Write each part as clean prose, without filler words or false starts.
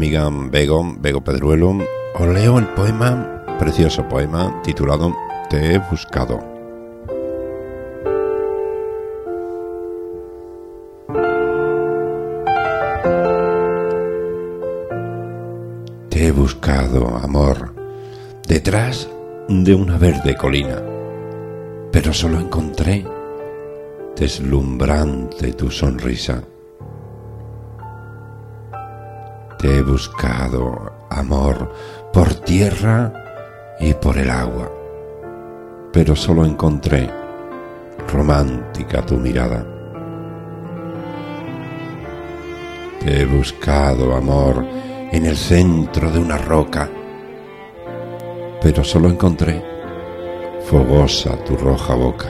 amiga Bego Pedruelo, os leo el poema, precioso poema, titulado Te he buscado. Te he buscado, amor, detrás de una verde colina, pero solo encontré deslumbrante tu sonrisa. Te he buscado, amor, por tierra y por el agua, pero solo encontré romántica tu mirada. Te he buscado, amor, en el centro de una roca, pero solo encontré fogosa tu roja boca.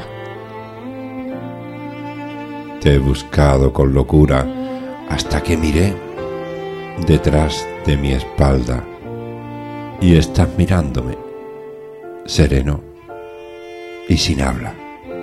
Te he buscado con locura hasta que miré detrás de mi espalda y estás mirándome, sereno y sin habla.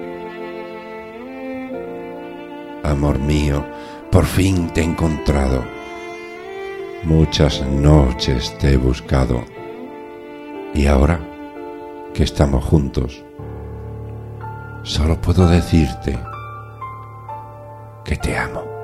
Amor mío, por fin te he encontrado. Muchas noches te he buscado y ahora que estamos juntos, solo puedo decirte que te amo.